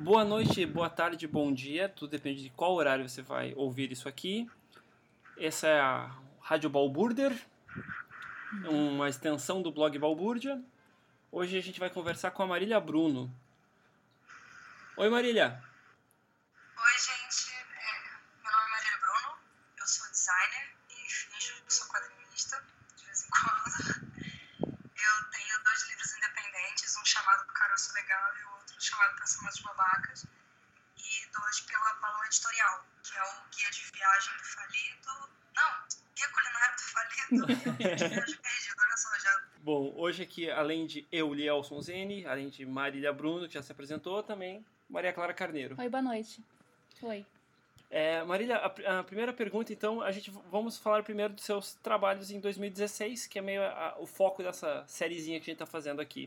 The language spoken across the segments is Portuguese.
Boa noite, boa tarde, bom dia, tudo depende de qual horário você vai ouvir isso aqui. Essa é a Rádio Balbúrdia, uma extensão do blog Balbúrdia. Hoje a gente vai conversar com a Marília Bruno. Oi, Marília. Oi, gente. Meu nome é Marília Bruno, eu sou designer e finjo que sou quadrinista de vez em quando. Eu tenho 2 livros independentes, um chamado Caroço Legal e o outro chamado Pensamentos Babacas, e 2 pela Balão Editorial, que é o Guia de Viagem do Falido. Não, Guia Culinário do Falido e o Guia de Viagem Perdido, olha só, já. Bom, hoje aqui, além de eu, Lielson Zene, além de Marília Bruno, que já se apresentou, também Maria Clara Carneiro. Oi, boa noite. Oi. Marília, a primeira pergunta, então, vamos falar primeiro dos seus trabalhos em 2016, que é meio o foco dessa sériezinha que a gente está fazendo aqui.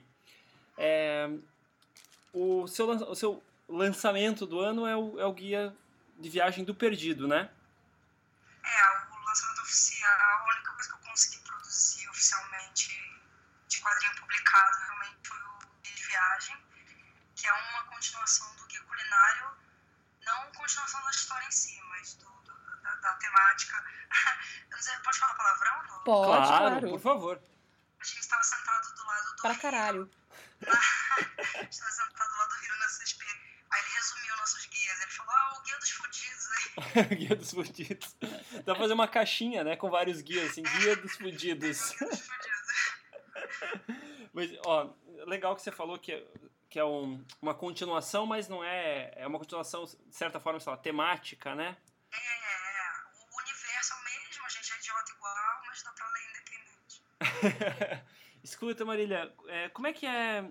O seu lançamento do ano é o Guia de Viagem do Perdido, né? O lançamento oficial, a única coisa que eu consegui produzir oficialmente de quadrinho publicado realmente foi o Guia de Viagem, que é uma continuação do Guia Culinário, não continuação da história em si, mas da temática. Eu não sei, pode falar palavrão? No... Pode, claro, por favor. A gente estava sentado do lado do pra rio. Caralho. A gente estava sentado do lado do rio na CSP. Aí ele resumiu nossos guias. Ele falou, o Guia dos Fudidos. Guia dos Fudidos. Dá pra fazer uma caixinha, né, com vários guias, assim, Guia dos Fudidos. Guia dos Fudidos. Mas, legal que você falou que é uma continuação, mas não é uma continuação, de certa forma, sei lá, temática, né? O universo é o mesmo, a gente é idiota igual, mas dá pra ler independente. Escuta, Marília, como é que é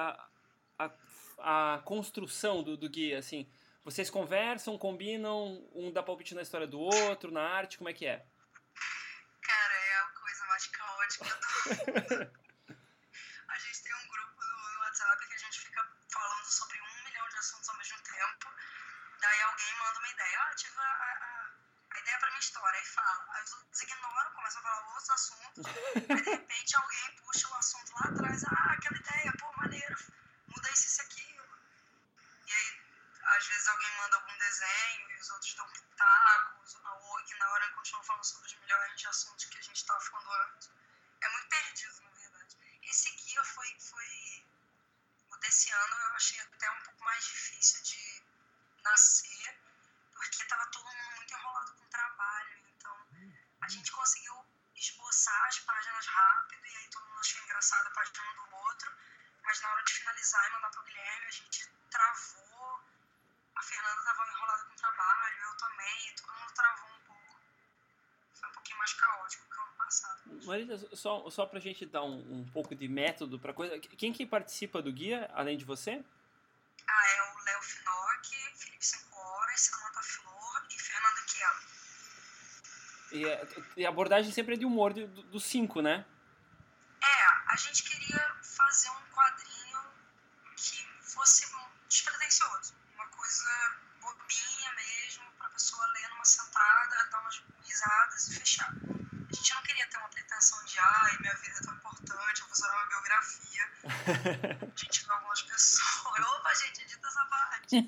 a construção do guia, assim? Vocês conversam, combinam, um dá palpite na história do outro, na arte, como é que é? Cara, é a coisa mais caótica do mundo. A gente tem um grupo no WhatsApp que a gente fica falando sobre 1 milhão de assuntos ao mesmo tempo. Daí alguém manda uma ideia. Tive a ideia pra minha história. Aí fala. Aí os outros ignoram, começam a falar outros assuntos. Aí de repente alguém puxa o assunto lá atrás. Aquela ideia, pô, maneiro. Muda isso e aquilo. E aí, às vezes alguém manda algum desenho e os outros dão pitacos. Ou ignoram e continuam falando sobre os milhões de assuntos que a gente tava falando antes. É muito perdido, na verdade. Esse guia foi o desse ano, eu achei até um pouco mais difícil de nascer, porque estava todo mundo muito enrolado com o trabalho. Então, a gente conseguiu esboçar as páginas rápido, e aí todo mundo achou engraçado a página um do outro, mas na hora de finalizar e mandar para o Guilherme, a gente travou. A Fernanda estava enrolada com o trabalho, eu também, todo mundo travou um pouco. Foi um pouquinho mais caótico que o ano passado. Marília, só pra gente dar um pouco de método pra coisa, quem que participa do guia, além de você? É o Léo Finock, Felipe 5 Horas, Samantha Flor e Fernanda Chielo. E a abordagem sempre é de humor dos 5, né? A gente queria fazer um quadrinho que fosse despretensioso. Uma coisa bobinha mesmo, pra pessoa ler numa sentada, dar umas risadas e fechar. A gente não queria ter uma pretensão de minha vida é tão importante, eu vou fazer uma biografia. A gente viu algumas pessoas. Opa, gente, edita essa parte.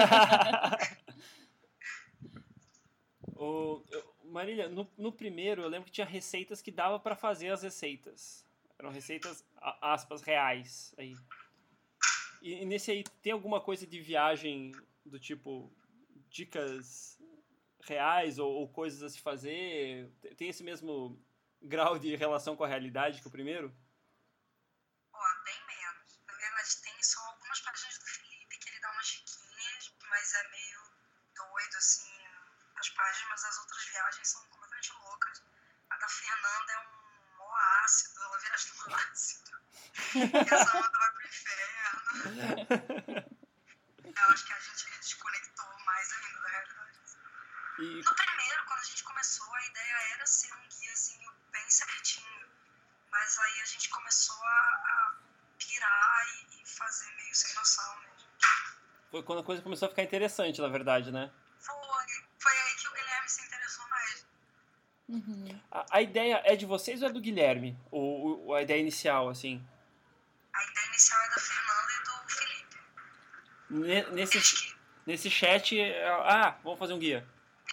Marília, no primeiro eu lembro que tinha receitas que dava pra fazer as receitas. Eram receitas, aspas, reais. Aí. E nesse aí tem alguma coisa de viagem do tipo dicas reais ou coisas a se fazer? Tem esse mesmo grau de relação com a realidade que o primeiro? Bem menos. Na verdade, tem só algumas páginas do Felipe que ele dá umas diquinhas, mas é meio doido, assim, as páginas, mas as outras viagens são completamente loucas. A da Fernanda é um mó ácido, ela viaja no ácido. E a Samanta vai pro inferno. Eu acho que a gente desconectou mais ainda da realidade. No primeiro, quando a gente começou, a ideia era ser um guiazinho bem certinho. Mas aí a gente começou a pirar e fazer meio sem noção mesmo. Foi quando a coisa começou a ficar interessante, na verdade, né? Foi aí que o Guilherme se interessou mais. Uhum. A ideia é de vocês ou é do Guilherme? Ou a ideia inicial, assim? A ideia inicial é da Fernanda e do Felipe. Nesse chat, vamos fazer um guia.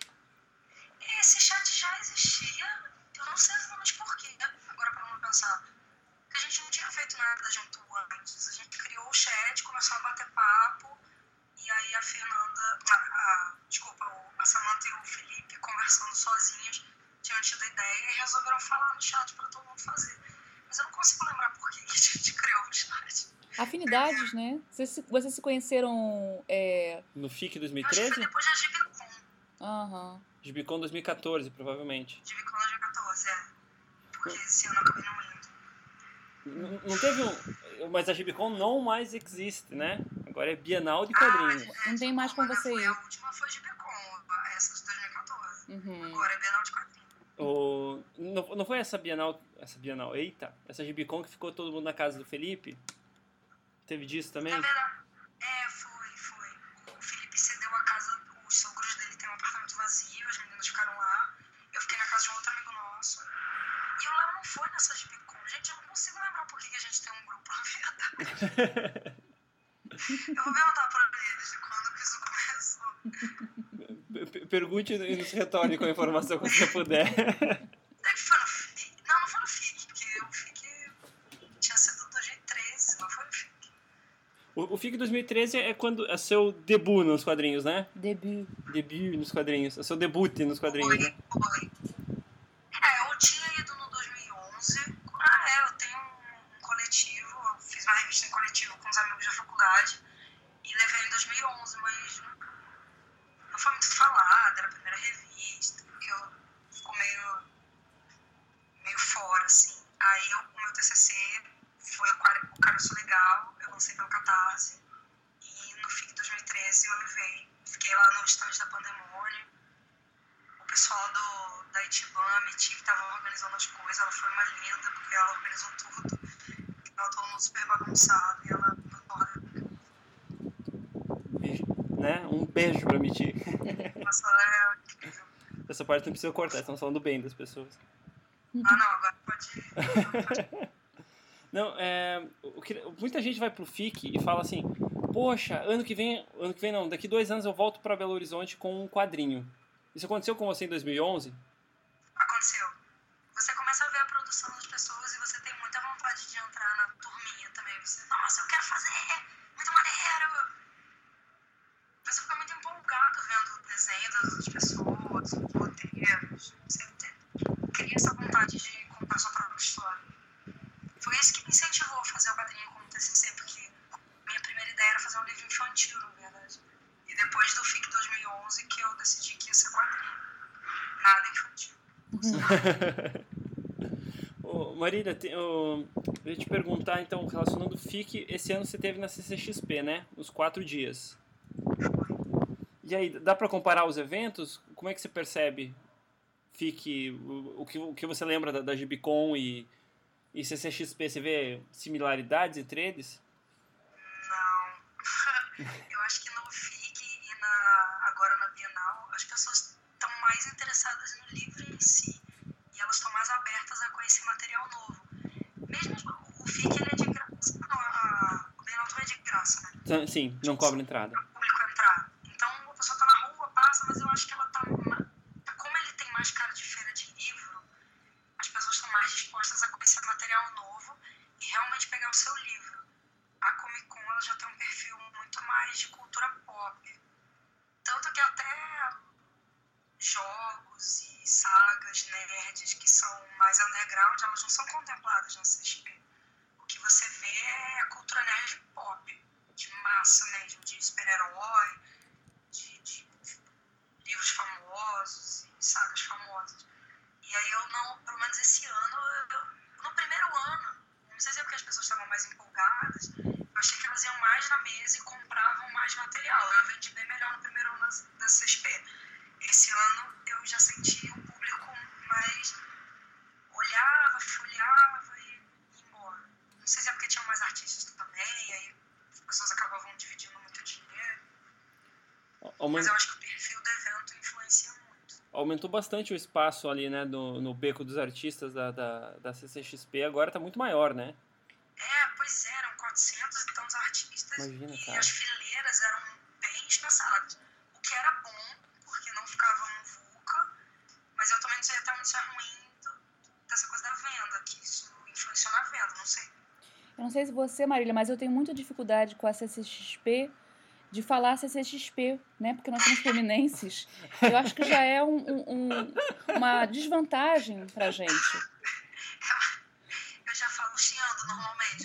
Esse chat já existia, eu não sei exatamente porquê, agora para não pensar. Porque a gente não tinha feito nada junto antes. A gente criou o chat, começou a bater papo, e aí a Fernanda, a Samantha e o Felipe, conversando sozinhos, tinham tido a ideia e resolveram falar no chat para todo mundo fazer. Mas eu não consigo lembrar por que a gente criou o chat. Afinidades, né? Vocês se conheceram... No FIC Acho que 2013? foi depois da Gibicon. Aham. Gibicon 2014, provavelmente. Gibicon 2014, porque esse ano eu acabei não indo. Não teve mas a Gibicon não mais existe, né? Agora é Bienal de Quadrinhos. Não tem mais como você ir. A última foi Gibicon, essa de 2014. Uhum. Agora é Bienal de Quadrinhos. Não foi essa Bienal, essa Gibicon que ficou todo mundo na casa do Felipe? Teve disso também? Na verdade, foi. O Felipe cedeu a casa, os sogros dele têm um apartamento vazio, as meninas ficaram lá. Eu fiquei na casa de um outro amigo nosso. E o Léo não foi nessa Gibicon. Gente, eu não consigo lembrar por que a gente tem um grupo, na verdade. Eu vou perguntar pra eles de quando que isso começou. Pergunte e nos retorne com a informação que você puder. Foi no FIC? Não foi no FIC, porque o FIC tinha sido 2013, não foi no FIC. O FIC 2013 é quando é seu debut nos quadrinhos, né? Debut nos quadrinhos. É seu debut nos quadrinhos, né? Foi. Eu tinha ido no 2011. Eu tenho um coletivo, eu fiz uma revista em coletivo com os amigos da faculdade e levei em 2011, mas não foi muito falada, era a primeira revista, eu ficou meio fora, assim. Aí o meu TCC foi o Caroço Legal, eu lancei pelo Catarse, e no FIC 2013 eu levei, fiquei lá no estande da Pandemônio. O pessoal da Itiban, a Meti, que estava organizando as coisas, ela foi uma linda, porque ela organizou tudo, estava todo mundo super bagunçado, e ela Né? Um beijo pra Miti. Nossa, ela é incrível. Essa parte não precisa cortar, estamos falando bem das pessoas. Não, agora pode ir. Não, muita gente vai pro FIC e fala assim, poxa, ano que vem não, daqui 2 anos eu volto pra Belo Horizonte com um quadrinho. Isso aconteceu com você em 2011? Aconteceu. Você começa a ver a produção das pessoas e você tem muita vontade de entrar na turminha também. Você, nossa, eu quero fazer, muito maneiro. Você fica muito empolgado vendo o desenho das outras pessoas, os roteiros. Você cria essa vontade de contar sua própria história. Foi isso que me incentivou a fazer o quadrinho como TCC, porque minha primeira ideia era fazer um livro infantil, na verdade. E depois do FIC 2011 que eu decidi que ia ser quadrinho. Nada infantil. Marília, eu ia te perguntar, então, relacionando o FIC, esse ano você teve na CCXP, né? Os 4 dias. E aí, dá pra comparar os eventos? Como é que você percebe FIC, o que você lembra da Gibicon e CCXP? Você vê similaridades entre eles? Não. Eu acho que no FIC e agora na Bienal, as pessoas estão mais interessadas no livro em si. E elas estão mais abertas a conhecer material novo. Mesmo o FIC, ele é de graça. Não, a Bienal também é de graça, né? Sim, não cobra entrada. Para o público entrar. Então, a pessoa tá na rua, passa, mas eu acho que ela tá... Como ele tem mais cara de feira de livro, as pessoas estão mais dispostas a conhecer material novo e realmente pegar o seu livro. A Comic Con, ela já tem um perfil muito mais de cultura pop. Tanto que até jogos e sagas nerds que são mais underground, elas não são contempladas na CXP. O que você vê é a cultura nerd pop, de massa mesmo, de super-herói, de livros famosos e sagas famosas. E aí eu não, pelo menos esse ano, no primeiro ano, não sei se é porque as pessoas estavam mais empolgadas, eu achei que elas iam mais na mesa e compravam mais material. Eu vendi bem melhor no primeiro ano da CXP. Esse ano eu já senti um público mais olhava, folheava e ia embora. Não sei se é porque tinham mais artistas também, e aí as pessoas acabavam dividindo muito dinheiro. Mas eu acho que o perfil do evento influencia muito. Aumentou bastante o espaço ali, né, no Beco dos Artistas da CCXP, agora tá muito maior, né? Pois é, eram 400 e tantos artistas. Imagina, e cara. as fileiras eram triste na sala. O que era bom, porque não ficava muvuca, mas eu também não sei até onde isso é ruim dessa coisa da venda, que isso influenciou na venda, não sei. Eu não sei se você, Marília, mas eu tenho muita dificuldade com a CCXP de falar CCXP, né? Porque nós somos fluminenses. Eu acho que já é uma desvantagem pra gente. Eu já falo chiando normalmente.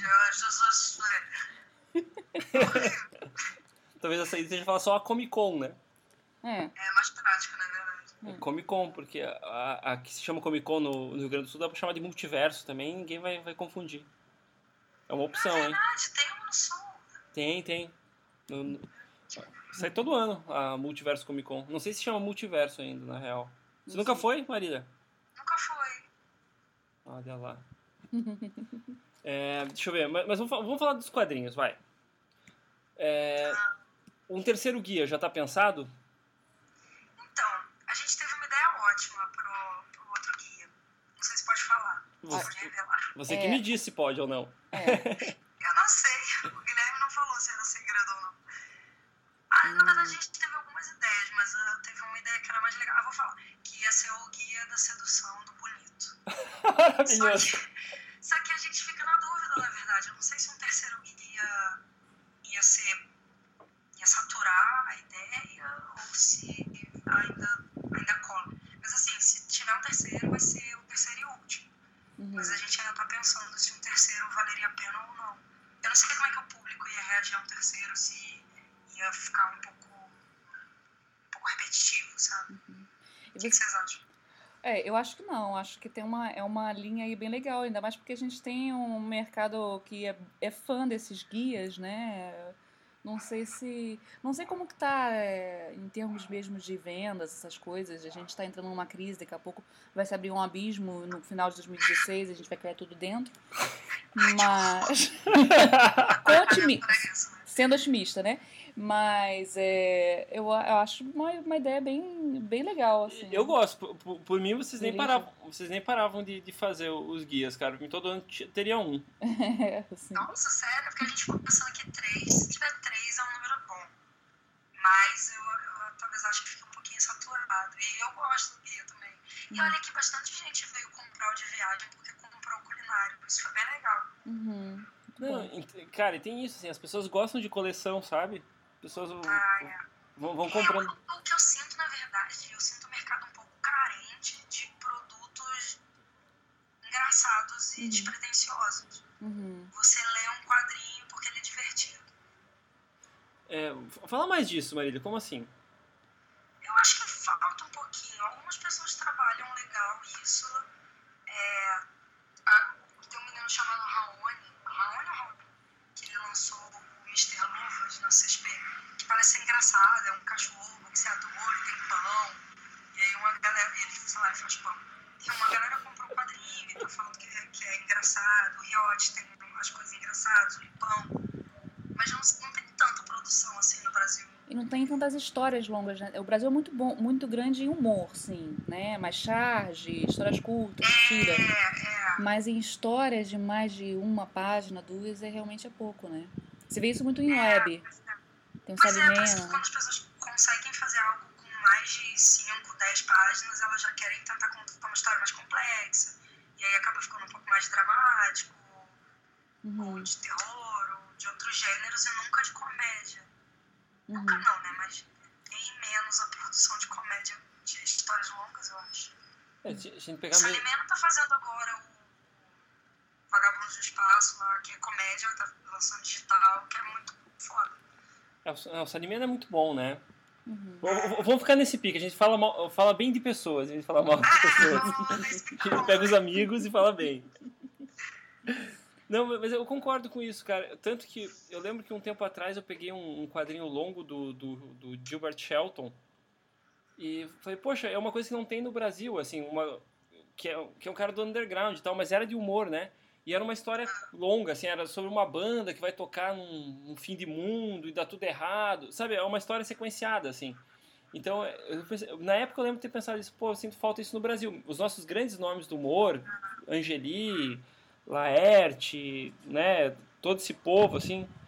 Eu Talvez essa aí seja falar só a Comic Con, né? É mais prático, na verdade. Comic Con, porque a que se chama Comic Con no Rio Grande do Sul dá pra chamar de multiverso também, ninguém vai confundir. É uma opção, hein? Verdade, tem um no sul. Tem. Sai todo ano a Multiverso Comic Con. Não sei se chama Multiverso ainda, na real. Você nunca foi, Marília? Nunca foi. Olha lá. Deixa eu ver, mas vamos falar dos quadrinhos, vai. Um terceiro guia já tá pensado? Então, a gente teve uma ideia ótima pro outro guia. Não sei se pode falar. Pode revelar. Você que me disse se pode ou não. Eu não sei. O Guilherme não falou se era segredo ou não. Na verdade, a gente teve algumas ideias, mas teve uma ideia que era mais legal. Vou falar. Que ia ser o guia da sedução do bonito. Maravilhoso. Só que a gente fica na dúvida, na verdade. Eu não sei se um terceiro guia ia saturar a ideia ou se ainda cola. Mas assim, se tiver um terceiro, vai ser o terceiro e último. Mas a gente ainda tá pensando se um terceiro valeria a pena ou não. Eu não sei como é que o público ia reagir a um terceiro, se ia ficar um pouco repetitivo, sabe? O que vocês acham? Eu acho que não. Acho que é uma linha aí bem legal, ainda mais porque a gente tem um mercado que é fã desses guias, né? Não sei como que tá em termos mesmo de vendas, essas coisas. A gente está entrando numa crise, daqui a pouco vai se abrir um abismo no final de 2016, a gente vai cair tudo dentro. Mas sendo otimista, né? Mas eu acho uma ideia bem legal, assim. Eu gosto. Por mim, vocês nem paravam de fazer os guias, cara. Em todo ano teria um. Assim. Nossa, sério? Porque a gente ficou pensando que 3, se tiver 3 é um número bom. Mas eu talvez acho que fica um pouquinho saturado. E eu gosto do guia também. E olha que bastante gente veio comprar o de viagem porque comprou o culinário. Isso foi bem legal. Não, cara, e tem isso, assim, as pessoas gostam de coleção, sabe? As pessoas vão comprando. O que eu sinto, na verdade, eu sinto o mercado um pouco carente de produtos engraçados e despretensiosos. Você lê um quadrinho porque ele é divertido. Fala mais disso, Marília, como assim? Eu acho que falta um pouquinho. Algumas pessoas trabalham legal isso. Tem um menino chamado Raoni, que ele lançou o Mr. Luvas na CSP, que parece ser engraçado, é um cachorro boxeador, ele tem pão, e aí uma galera, ele faz pão. E uma galera comprou um quadrinho e tá falando que é engraçado, o Riot tem umas coisas engraçadas, o pão, mas não tem tanta produção assim no Brasil. E não tem tantas histórias longas, né? O Brasil é muito grande em humor, sim, né? Mais charge, histórias curtas, tira. Mas em histórias de mais de uma página, 2, realmente é pouco, né? Você vê isso muito em web. Tem um Mas Salimena. Quando as pessoas conseguem fazer algo com mais de 5, 10 páginas, elas já querem tentar contar uma história mais complexa. E aí acaba ficando um pouco mais dramático, ou de terror, ou de outros gêneros, e nunca de comédia. Nunca não, né? Mas tem menos a produção de comédia de histórias longas, eu acho. O Salimena tá fazendo agora o Vagabundos do Espaço lá, que é comédia, tá lançando digital, que é muito foda. O Salimena é muito bom, né? Vamos ficar nesse pique. A gente fala bem de pessoas, a gente fala mal de pessoas. A gente pega os amigos e fala bem. Não, mas eu concordo com isso, cara. Tanto que eu lembro que um tempo atrás eu peguei um quadrinho longo do Gilbert Shelton e falei, poxa, é uma coisa que não tem no Brasil, assim, que é um cara do underground e tal, mas era de humor, né? E era uma história longa, assim, era sobre uma banda que vai tocar num fim de mundo e dá tudo errado, sabe? É uma história sequenciada, assim. Então, na época eu lembro de ter pensado isso, pô, eu sinto falta disso no Brasil. Os nossos grandes nomes do humor, Angeli, Laerte, né, todo esse povo, assim,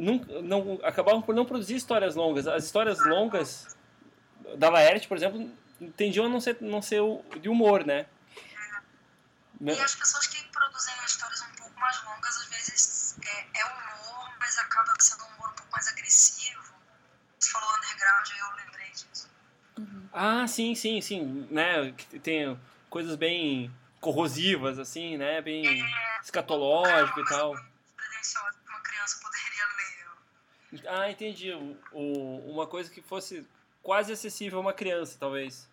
acabavam por não produzir histórias longas. As histórias longas da Laerte, por exemplo, tendiam a não ser de humor, né? E as pessoas que produzem histórias um pouco mais longas, às vezes é humor, mas acaba sendo um humor um pouco mais agressivo. Você falou underground, aí eu lembrei disso. Ah, sim, né? Tem coisas bem corrosivas, assim, né? Bem escatológico e tal. Pretensiosa que uma criança poderia ler. Ah, entendi. Uma coisa que fosse quase acessível a uma criança, talvez.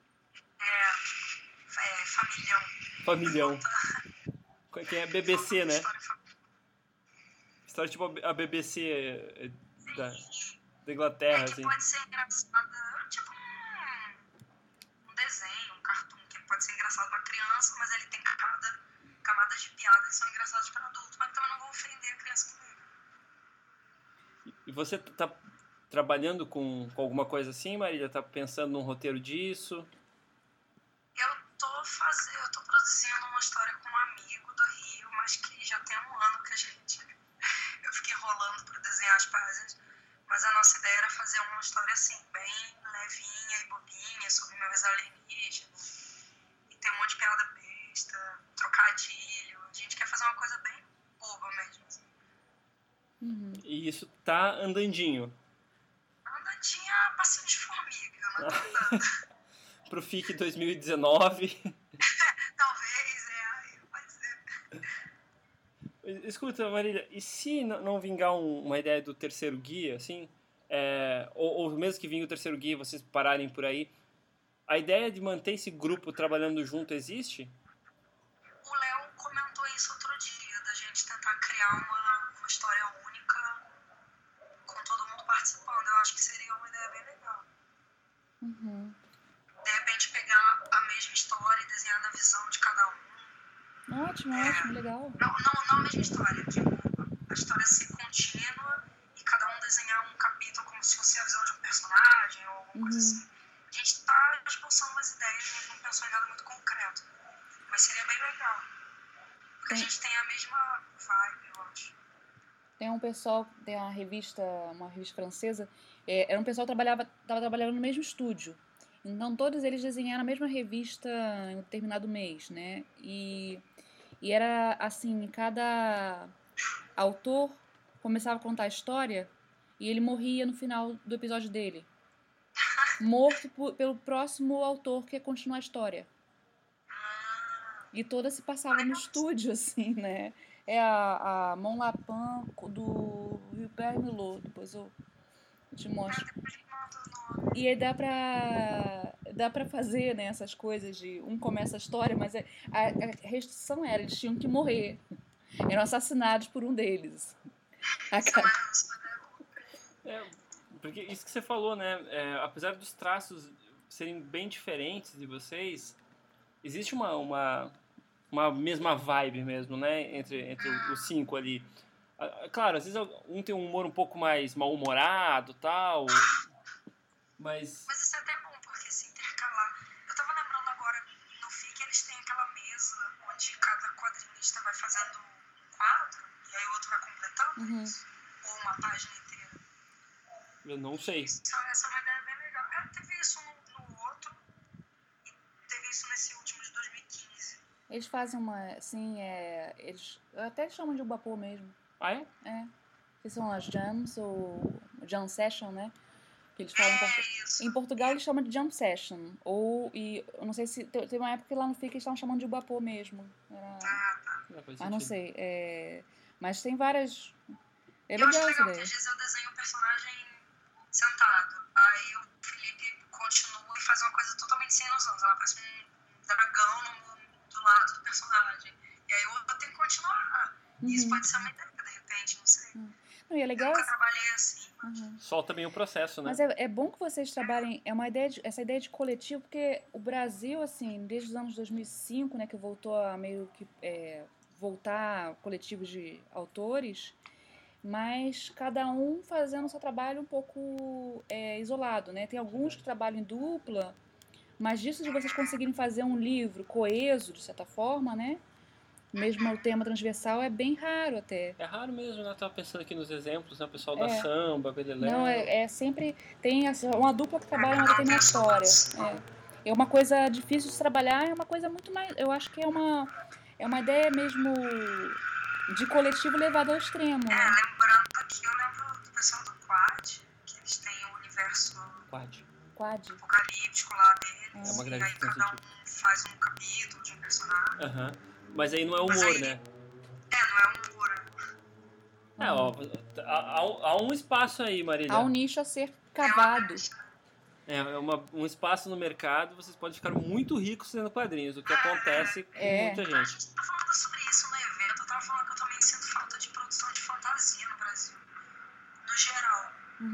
Familhão. Familhão. Quem é BBC, né? História tipo a BBC da Inglaterra, assim. Que pode ser engraçada, tipo um desenho, um cartoon, que pode ser engraçado pra criança, mas ele tem camadas de piada que são engraçadas para adulto, mas também não vão ofender a criança que lê. E você tá trabalhando com alguma coisa assim, Marília? Tá pensando num roteiro disso? Eu tô produzindo uma história com um amigo do Rio, mas que já tem um ano que eu fiquei enrolando para desenhar as páginas, mas a nossa ideia era fazer uma história assim, bem levinha e bobinha, sobre meus alienígenas, e tem um monte de piada besta, trocadilho, a gente quer fazer uma coisa bem boba mesmo. Assim. E isso tá andandinho? Andandinha, passinho de formiga, mas tá andando. Pro FIC 2019. Talvez, pode ser. Escuta, Marília, e se não vingar uma ideia do terceiro guia, assim, ou mesmo que vingue o terceiro guia e vocês pararem por aí, a ideia de manter esse grupo trabalhando junto existe? O Léo comentou isso outro dia, da gente tentar criar uma história única com todo mundo participando. Eu acho que seria uma ideia bem legal. De repente pegar a mesma história e desenhar na visão de cada um. Ótimo, legal. Não a mesma história, tipo, a história ser contínua e cada um desenhar um capítulo como se fosse a visão de um personagem ou alguma coisa assim. A gente tá esboçando umas ideias, mas não pensou em nada muito concreto. Mas seria bem legal. Porque a gente tem a mesma vibe, eu acho. Tem um pessoal, tem uma revista francesa, era um pessoal que estava trabalhando no mesmo estúdio. Então, todos eles desenharam a mesma revista em um determinado mês, né? E era assim, cada autor começava a contar a história e ele morria no final do episódio dele. Morto pelo próximo autor que ia continuar a história. E toda se passava no estúdio, assim, né? É a Mont Lapin do Rupert Milhaud, depois eu te mostro. E aí dá pra fazer, né, essas coisas de um começa a história, mas a restrição era, eles tinham que morrer. Eram assassinados por um deles. Porque isso que você falou, né, apesar dos traços serem bem diferentes de vocês, existe uma mesma vibe mesmo, né, entre os 5 ali. Claro, às vezes um tem um humor um pouco mais mal-humorado e tal, mas isso é até bom, porque se intercalar. Eu tava lembrando agora, no FIC eles têm aquela mesa onde cada quadrinista vai fazendo um quadro, e aí o outro vai completando isso, ou uma página inteira. Eu não sei. Essa é uma ideia bem legal. Teve isso no outro, e teve isso nesse último de 2015. Eles fazem assim, eles até chamam de Ubapô mesmo. Ah, é? É. Que são as jams, ou jam session, né? Que eles falam em Portugal eles chamam de jam session. Eu não sei se... Teve uma época que lá no FIC eles estavam chamando de Ubapô mesmo. Mas não sei. Mas tem várias... É legal essa ideia. Porque às vezes eu desenho um personagem sentado. Aí o Felipe continua e faz uma coisa totalmente sem noção. Ela parece um dragão do lado do personagem. E aí eu tenho que continuar. Isso pode ser uma ideia, de repente, não sei. Não, e é legal. Eu nunca trabalhei assim. Solta bem o processo, né? Mas é bom que vocês trabalhem, essa ideia de coletivo, porque o Brasil, assim, desde os anos 2005, né, que voltou a meio que voltar coletivos de autores, mas cada um fazendo o seu trabalho um pouco isolado, né? Tem alguns que trabalham em dupla, mas disso de vocês conseguirem fazer um livro coeso, de certa forma, né? mesmo o tema transversal é bem raro até. É raro mesmo, né? Eu tava pensando aqui nos exemplos, né? O pessoal da samba, belelé. Não, é sempre... Tem uma dupla que trabalha uma determinada história. É uma coisa difícil de trabalhar, é uma coisa muito mais... Eu acho que é uma ideia mesmo de coletivo levado ao extremo, né? Lembrando aqui, eu lembro do pessoal do Quad, que eles têm o universo Quad. apocalíptico lá deles, É uma e grande aí cada um faz um capítulo de um personagem. Mas aí não é humor, né? Não é humor. Há um espaço aí, Marília. Há um nicho a ser cavado. Um espaço no mercado, vocês podem ficar muito ricos fazendo quadrinhos, o que acontece com muita A gente. gente tá falando sobre isso no evento, eu tava falando que eu também sinto falta de produção de fantasia no Brasil. No geral.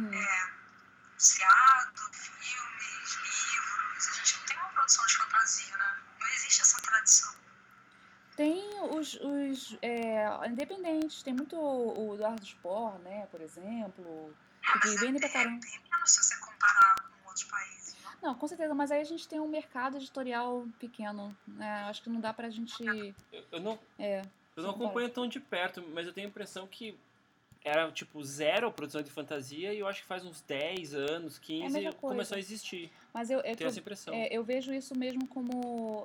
Seriado, filmes, livros, a gente não tem uma produção de fantasia, né? Não existe essa tradição. Tem os independentes, tem muito o Eduardo Spohr, né, por exemplo, que vendem pra caramba. Tem menos se você comparar com outros países, não? Não, com certeza, mas aí a gente tem um mercado editorial pequeno, né? Acho que não dá pra gente... Eu não acompanho tão de perto, mas eu tenho a impressão que era tipo zero a produção de fantasia e eu acho que faz uns 10 anos, 15, começou a existir. Mas eu tenho essa impressão. Eu vejo isso mesmo como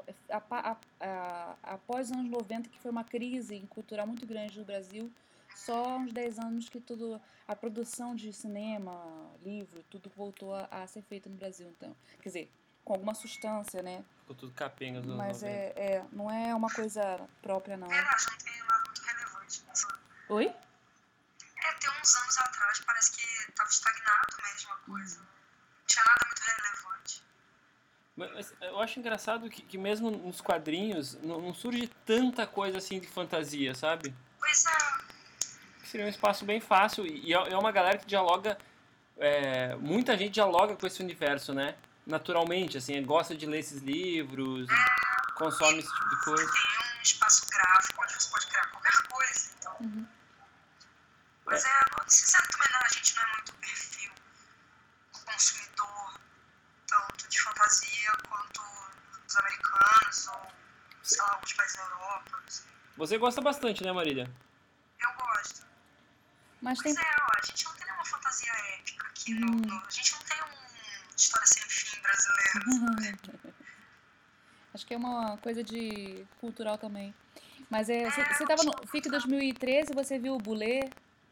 após os anos 90, que foi uma crise cultural muito grande no Brasil, só há uns 10 anos que a produção de cinema, livro, tudo voltou a ser feita no Brasil. Então, quer dizer, com alguma substância, né? Ficou tudo capenga nos Mas 90. não é uma coisa própria, não. Acho que não tem nada muito relevante. Oi? Tem uns anos atrás, parece que estava estagnado mesmo a coisa. Não tinha nada muito relevante. Mas eu acho engraçado que mesmo nos quadrinhos não surge tanta coisa assim de fantasia, sabe? Pois é. Seria um espaço bem fácil e é uma galera que dialoga... muita gente dialoga com esse universo, né? Naturalmente, assim, gosta de ler esses livros, consome esse tipo de coisa. Tem um espaço gráfico onde você pode criar qualquer coisa, então... Mas sinceramente também a gente não é muito perfil consumidor, tanto de fantasia quanto dos americanos ou, sei lá, alguns países da Europa. Você gosta bastante, né, Marília? Eu gosto. Mas a gente não tem nenhuma fantasia épica aqui. A gente não tem história sem fim brasileira. Acho que é uma coisa de cultural também. Mas você estava no FIC 2013, você viu o Boulet?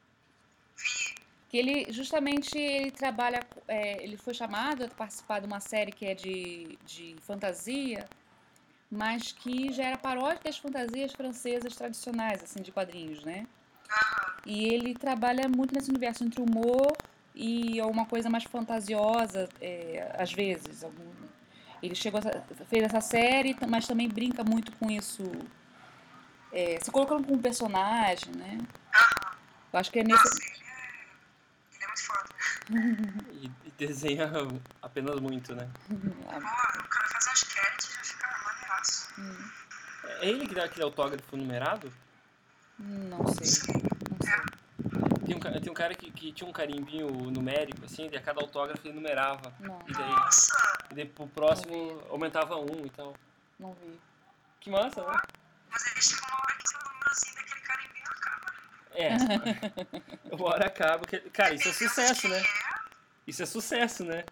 Que ele trabalha, ele foi chamado a participar de uma série que é de fantasia, mas que já era paródia das fantasias francesas tradicionais, assim, de quadrinhos, né? E ele trabalha muito nesse universo entre humor e alguma coisa mais fantasiosa, às vezes. Ele fez essa série, mas também brinca muito com isso, se colocando como personagem, né? Eu acho que é nesse... Ele é muito foda. E desenha apenas muito, né? O cara faz as sketches e já fica maneiraço. É ele que dá aquele autógrafo numerado? Não sei. Tem um cara que tinha um carimbinho numérico, assim, e a cada autógrafo ele numerava. E daí pro próximo aumentava 1 e tal. Não vi. Que massa, né? Mas aí chega uma hora que o númerozinho daquele carimbinho acaba. Uma hora acaba. Cara, isso é sucesso, né? Isso é sucesso, né?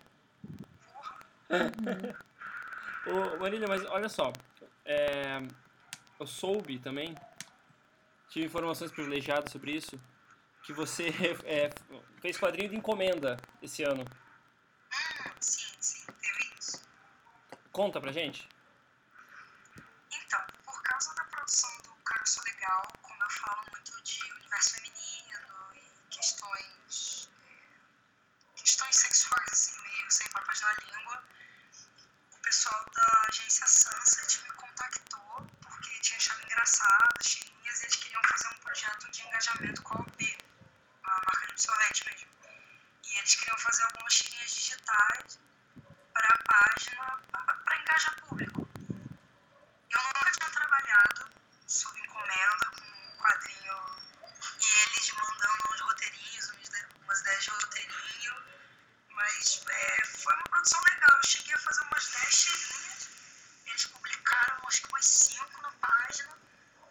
Ô, Marília, mas olha só. Eu soube também, tive informações privilegiadas sobre isso, que você fez quadrinho de encomenda esse ano. Sim, teve isso. Conta pra gente. Então, por causa da produção do Cara Sou Legal, como eu falo muito de universo feminino e questões sexuais, assim, meio sem papas na língua, o pessoal da agência Sunset me contactou porque tinha achado engraçado as tirinhas e eles queriam fazer um projeto de engajamento com a OP, a marca de absorvente mesmo. E eles queriam fazer algumas tirinhas digitais para a página, para engajar público. Eu nunca tinha trabalhado sob encomenda com um quadrinho e eles mandando uns roteirinhos, umas ideias de roteirinho, mas foi uma produção legal. Eu cheguei a fazer umas 10 tirinhas, eles publicaram acho que umas 5 na página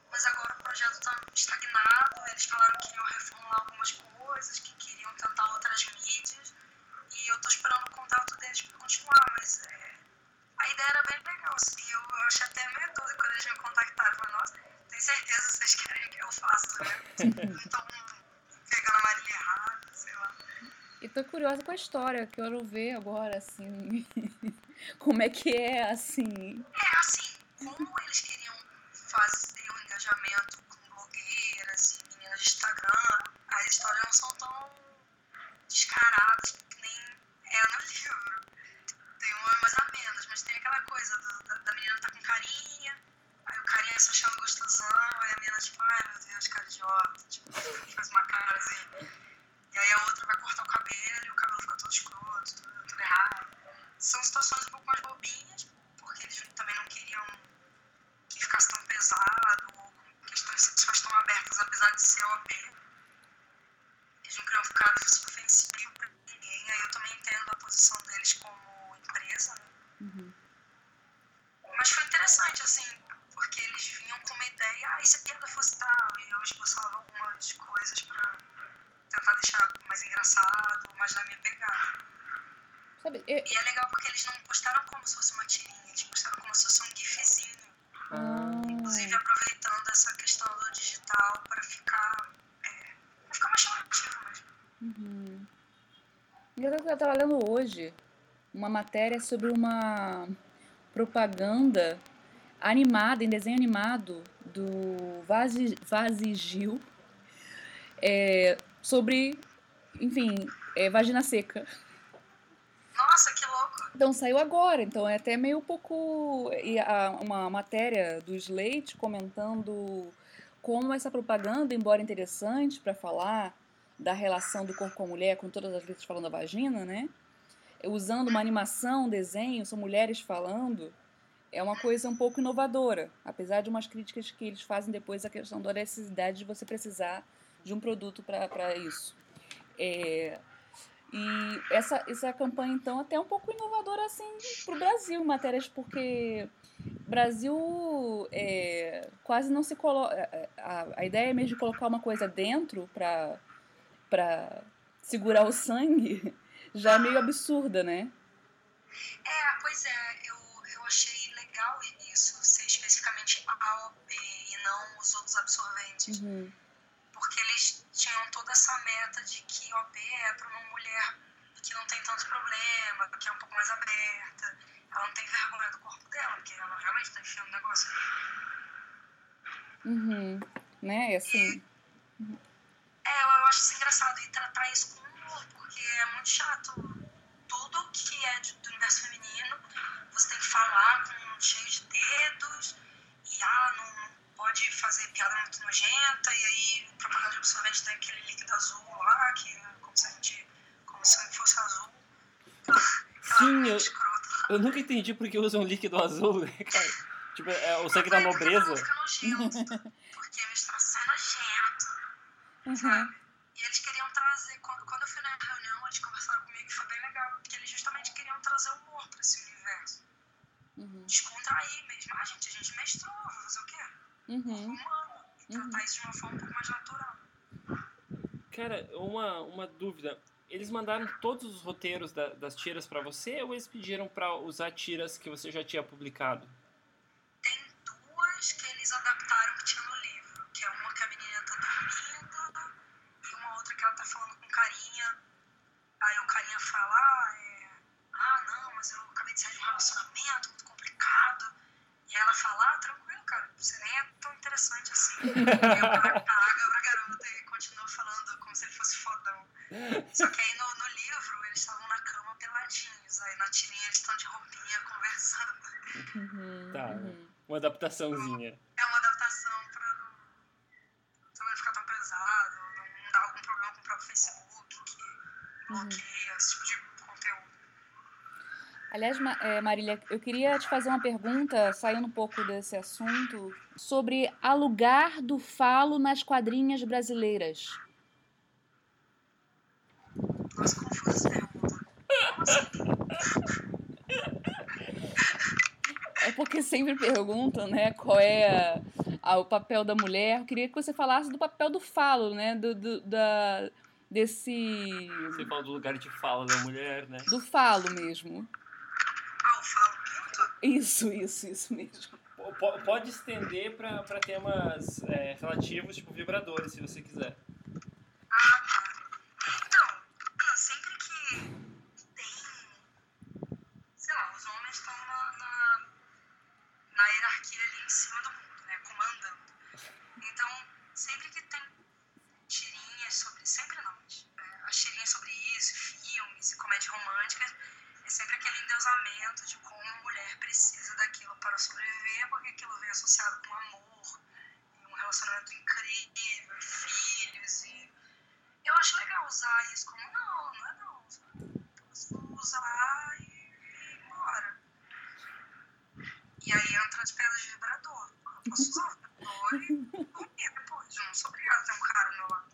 mas agora o projeto está estagnado. Eles falaram que iriam reformular algumas coisas, que queriam tentar outras mídias, e eu tô esperando o contato deles para continuar, mas a ideia era bem legal, assim. Eu achei até meio doido quando eles me contactaram. Falei, nossa, tenho certeza que vocês querem que eu faça, né? Não estão pegando a Marília errada, sei lá. E tô curiosa com a história, quero ver agora, assim, como é que é, assim. Assim, como eles queriam fazer um engajamento com blogueiras e meninas de Instagram, as histórias não são tão descaradas que nem é no livro. Tem uma mais ou menos, mas tem aquela coisa da menina tá com carinha, aí o carinha se achando gostosão, aí a menina tipo, ai meu Deus, cara idiota, tipo, faz uma cara assim. E aí a outra vai cortar o cabelo e o cabelo fica todo escroto, tudo errado. São situações um pouco mais bobinhas, porque eles também não queriam que ficasse tão pesado, ou questões sexuais tão abertas, apesar de ser OB. Eles não queriam ficar ofensivo pra ninguém, aí eu também entendo a posição deles como empresa, né? Uhum. Mas foi interessante, assim, porque eles vinham com uma ideia, e se a piada fosse tal, e eu esboçava algumas coisas pra tentar deixar mais engraçado, mais na minha pegada. Sabe, E é legal porque eles não postaram como se fosse uma tirinha, eles postaram como se fosse um gifzinho. Inclusive aproveitando essa questão do digital pra ficar mais chamativo mesmo. Uhum. Eu tava lendo hoje uma matéria sobre uma propaganda animada, em desenho animado, do Vazzy Gil, sobre, enfim, vagina seca. Nossa, que louco! Então saiu agora, então é até meio pouco. E uma matéria do Slate comentando como essa propaganda, embora interessante para falar da relação do corpo com a mulher, com todas as letras falando da vagina, né? Usando uma animação, um desenho, são mulheres falando, é uma coisa um pouco inovadora, apesar de umas críticas que eles fazem depois a questão da necessidade de você precisar de um produto para isso. E essa campanha, então, até um pouco inovadora, assim, para o Brasil, matérias, porque o Brasil quase não se coloca... A ideia mesmo de colocar uma coisa dentro para segurar o sangue já é meio absurda, né? Pois é, eu achei legal isso, ser especificamente a OP e não os outros absorventes. Uhum. Porque eles tinham toda essa meta de que OP é para uma mulher que não tem tanto problema, que é um pouco mais aberta, ela não tem vergonha do corpo dela, porque ela realmente está enfiando um negócio ali. Uhum. Né? Assim... Eu acho isso engraçado, e tratar isso com humor, porque é muito chato. Tudo que é do universo feminino, você tem que falar com cheio de dedos, e não pode fazer piada muito nojenta, e aí o propaganda de absorvente tem aquele líquido azul lá, que é como se o sangue fosse azul. Sim, eu nunca entendi por que usam líquido azul, né, cara? Tipo, o sangue da nobreza. Fica nojento, porque menstruação é nojento, sabe? E eles queriam trazer, quando eu fui na reunião, eles conversaram comigo e foi bem legal, porque eles justamente queriam trazer humor pra esse universo. Descontrair mesmo. A gente menstrua, vai fazer o quê? Humano. E tratar isso de uma forma um pouco mais natural. Cara, uma dúvida. Eles mandaram todos os roteiros das tiras pra você ou eles pediram pra usar tiras que você já tinha publicado? Tem duas que eles adaptaram que tinha no livro, que é uma que a menina tá dormindo e uma outra que ela tá falando com carinha. Aí o carinha fala, não, mas eu acabei de sair de um relacionamento muito complicado. E ela fala, tranquilo, cara, você nem é tão interessante assim. E eu caga pra garota e continua falando como se ele fosse fodão. Só que aí no livro eles estavam na cama peladinhos, aí na tirinha eles estão de roupinha conversando. Tá, uma adaptaçãozinha. É uma adaptação pra não ficar tão pesado, não dar algum problema com o próprio Facebook que bloqueia esse tipo de conteúdo. Aliás, Marília, eu queria te fazer uma pergunta, saindo um pouco desse assunto, sobre o lugar do falo nas quadrinhas brasileiras. Nossa, confusa essa pergunta. É porque sempre perguntam, né, qual é o papel da mulher. Eu queria que você falasse do papel do falo, né? Desse... Você fala do lugar de fala da mulher, né? Do falo mesmo. Ah, o falo pinto? Isso mesmo. Pode estender para temas relativos, tipo vibradores, se você quiser. Ah, tá. Então, sempre que tem, sei lá, os homens estão na hierarquia ali em cima do mundo, né, comandando. Então, sempre que tem tirinhas sobre, sempre não, mas, as tirinhas sobre isso, filmes e comédias românticas, é sempre aquele endeusamento de como a mulher precisa daquilo para sobreviver, porque aquilo vem associado com amor, e um relacionamento incrível, e filhos, e eu acho legal usar isso como não é não. Posso usar e ir embora. E aí entra as pedras de vibrador. Eu posso usar o vibrador e dormir depois. Eu não sou obrigada a ter um cara ao meu lado.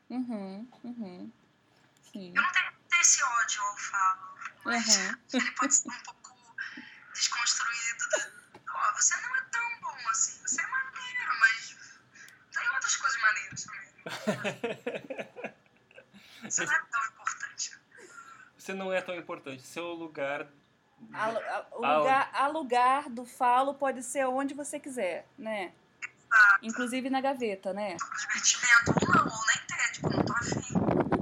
Sim. Eu não tenho esse ódio ao falo, mas ele pode ser um pouco desconstruído. Ó, você não é tão bom assim. Você é maneiro, mas tem outras coisas maneiras também. Você não é tão importante. Você não é tão importante. Seu lugar... O lugar do falo pode ser onde você quiser, né? Inclusive na gaveta, né? Divertimento ou nem ter, tipo, não tô afim.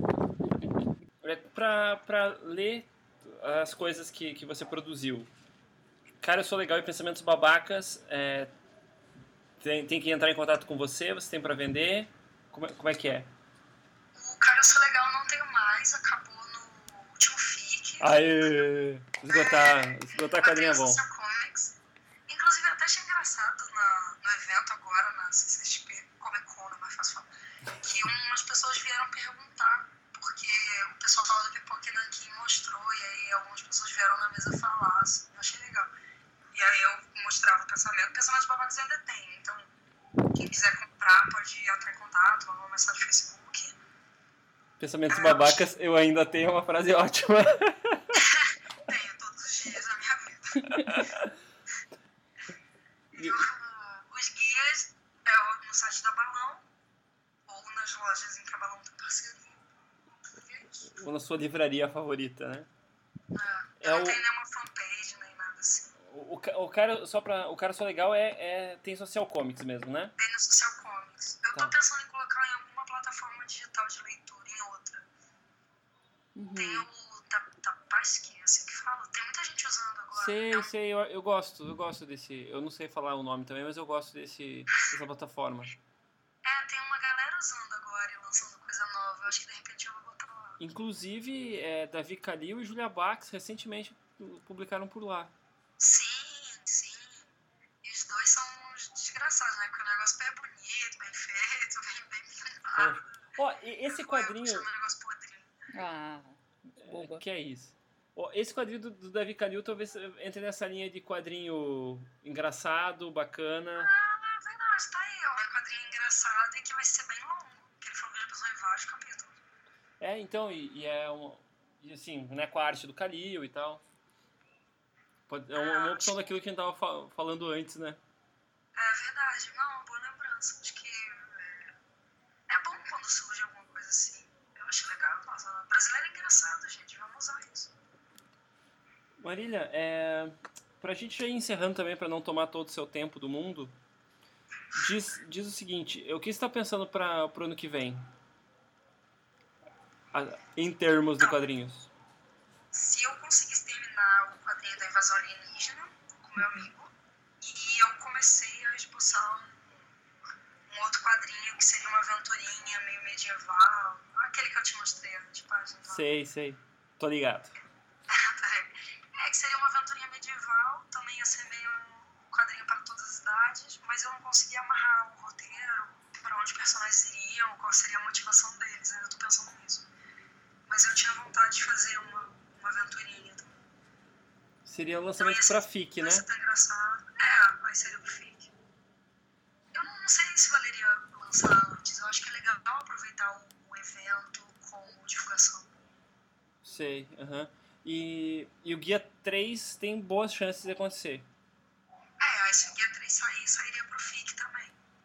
Pra ler as coisas que você produziu. Cara, eu sou legal e Pensamentos Babacas. Tem que entrar em contato com você? Você tem pra vender? Como é que é? O Cara, Eu Sou Legal não tenho mais, acabou no último FIC. Aê! Esgotar quadrinho é bom. Comics. Inclusive, eu até achei engraçado no evento agora, na CCXP Comic Con, não é mais fácil falar, que umas pessoas vieram perguntar, porque o pessoal do Pipoca Nanquim mostrou, e aí algumas pessoas vieram na mesa falar, assim, eu achei legal. E aí eu mostrava o Pensamentos Babacas ainda tem, então quem quiser comprar pode entrar em contato, mandar uma mensagem no Facebook. Pensamentos Babacas, eu ainda tenho uma frase ótima. Tenho todos os dias da minha vida. E os guias no site da Balão ou nas lojas em que a Balão tem parceria. É isso. Ou na sua livraria favorita, né? Eu não tenho nenhuma fanpage nem nada assim. O cara só legal tem Social Comics mesmo, né? Tem no Social Comics. Eu tô pensando em colocar em alguma plataforma digital de leitura, em outra. Tem o Tapasque, assim que fala. Tem muita gente usando agora. Sei, eu gosto desse... Eu não sei falar o nome também, mas eu gosto dessa plataforma. Tem uma galera usando agora e lançando coisa nova. Eu acho que de repente eu vou botar lá. Inclusive, Davi Calil e Julia Bax recentemente publicaram por lá. Sim. E os dois são uns desgraçados, né? Porque o negócio é bonito, bem feito, bem pintado. Ó, esse quadrinho... Um negócio podrinho. Boba. Que é isso? Ó, esse quadrinho do Davi Calil talvez entre nessa linha de quadrinho engraçado, bacana. É verdade, tá aí. É um quadrinho engraçado e que vai ser bem longo. Porque ele falou que já pensou em vários capítulos. Então, e assim, né, com a arte do Calil e tal. É uma opção daquilo que a gente tava falando antes, né? É verdade. Não, uma boa lembrança. Acho que é bom quando surge alguma coisa assim. Eu acho legal. Nossa, brasileiro é engraçado, gente. Vamos usar isso. Marília, pra gente já ir encerrando também, pra não tomar todo o seu tempo do mundo, diz o seguinte, o que você tá pensando pro ano que vem? Em termos de quadrinhos. Se eu conseguisse terminar o quadrinho da Invasão Alienígena com meu amigo, e eu comecei a esboçar um outro quadrinho que seria uma aventurinha meio medieval, aquele que eu te mostrei de páginas. Sei. Tô ligado. Que seria uma aventurinha medieval, também ia ser meio um quadrinho para todas as idades, mas eu não conseguia amarrar o roteiro, para onde os personagens iriam, qual seria a motivação deles, ainda tô pensando nisso. Mas eu tinha vontade de fazer uma aventurinha também. Seria o lançamento pra FIC, né? Vai ser tão engraçado. Vai ser pro FIC. Eu não sei se valeria lançar antes, eu acho que é legal aproveitar o evento como divulgação. Sei, E o Guia 3 tem boas chances de acontecer. Se o Guia 3 sairia pro FIC também.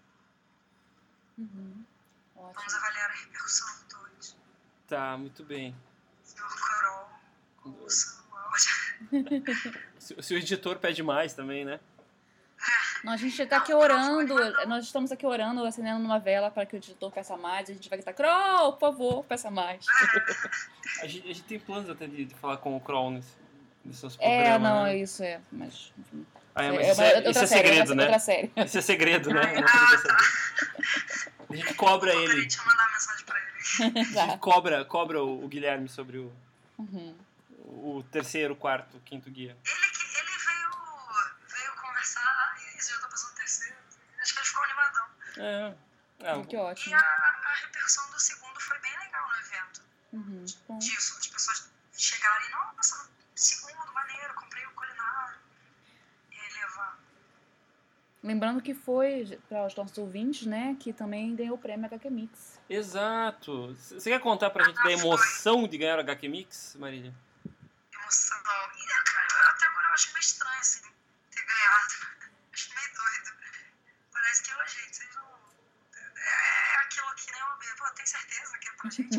ouçam os dois. Tá, muito bem. Senhor Carol, ouçam o áudio. Se o editor pede mais também, né? Não, a gente tá aqui orando, nós estamos aqui orando, acendendo uma vela para que o editor peça mais, a gente vai gritar, Kroll, por favor, peça mais. A gente tem planos até de falar com o Kroll nesses programas, Não, né? isso mas... Enfim. Mas isso é segredo, né? Outra série. Isso é segredo, né? Não precisa saber. A gente cobra Eu ele. te mandar mensagem pra ele. A gente cobra o Guilherme sobre o terceiro, quarto, quinto guia. Ele veio conversar e já tá passando o terceiro. Acho que ele ficou animadão. Que ótimo. E a repercussão do segundo foi bem legal no evento. Bom. Disso, as pessoas chegarem, nossa, segundo, maneiro, comprei o culinário. E aí levar. Lembrando que foi para os nossos ouvintes, né, que também ganhou o prêmio HQ Mix. Exato. Você quer contar pra gente da emoção de ganhar o HQ Mix, Marília? Emoção. E, cara, até agora eu acho meio estranho, assim, ter ganhado. Acho meio doido. Parece que é o jeito, vocês não... É aquilo que nem eu bebo. Pô, tem certeza que é pra gente?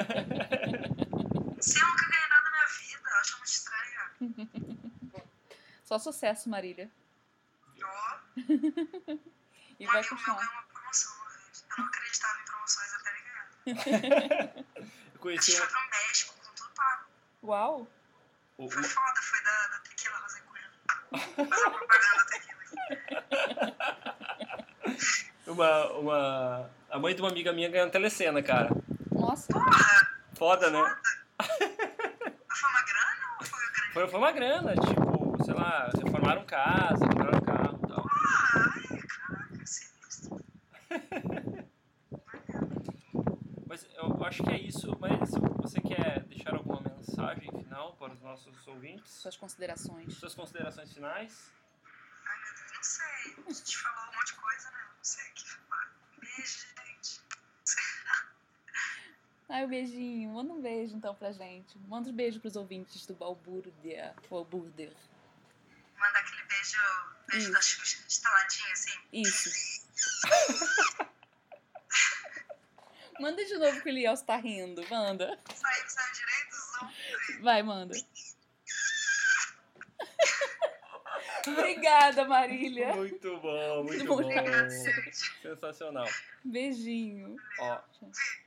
Se eu nunca ganhei nada na minha vida, eu acho muito estranho. Só sucesso, Marília. E Um vai amigo meu continuar. ganhou uma promoção uma vez. Eu não acreditava em promoções até ele ganhar. Eu conheci Acho que foi pro México, com tudo pago. Uau! Foi foda, foi da Tequila Rosé Coelho. Faz a propaganda da Tequila. A mãe de uma amiga minha ganhou uma telecena, cara. Nossa! Porra! Foda, né? Mas foi uma grana ou foi grande? Foi uma grana, tipo, sei lá, reformaram casa, compraram carro e tal. Ai, caraca, sinistro. Mas eu acho que é isso. Mas se você quer deixar alguma mensagem final para os nossos ouvintes? Suas considerações. Suas considerações finais? Ai, meu Deus, não sei. A gente falou um monte de coisa, né? Não sei o que falar. Beijo, gente. Ai, um beijinho. Manda um beijo, então, pra gente. Manda um beijo pros ouvintes do Balbúrdia. Manda aquele beijo da Xuxa, estaladinho, assim. Isso. Manda de novo que o Liel está rindo. Manda. Saiu direito, zoom. Vai, manda. Obrigada, Marília. Muito bom, muito bom. bom. Sensacional. Beijinho. Ó,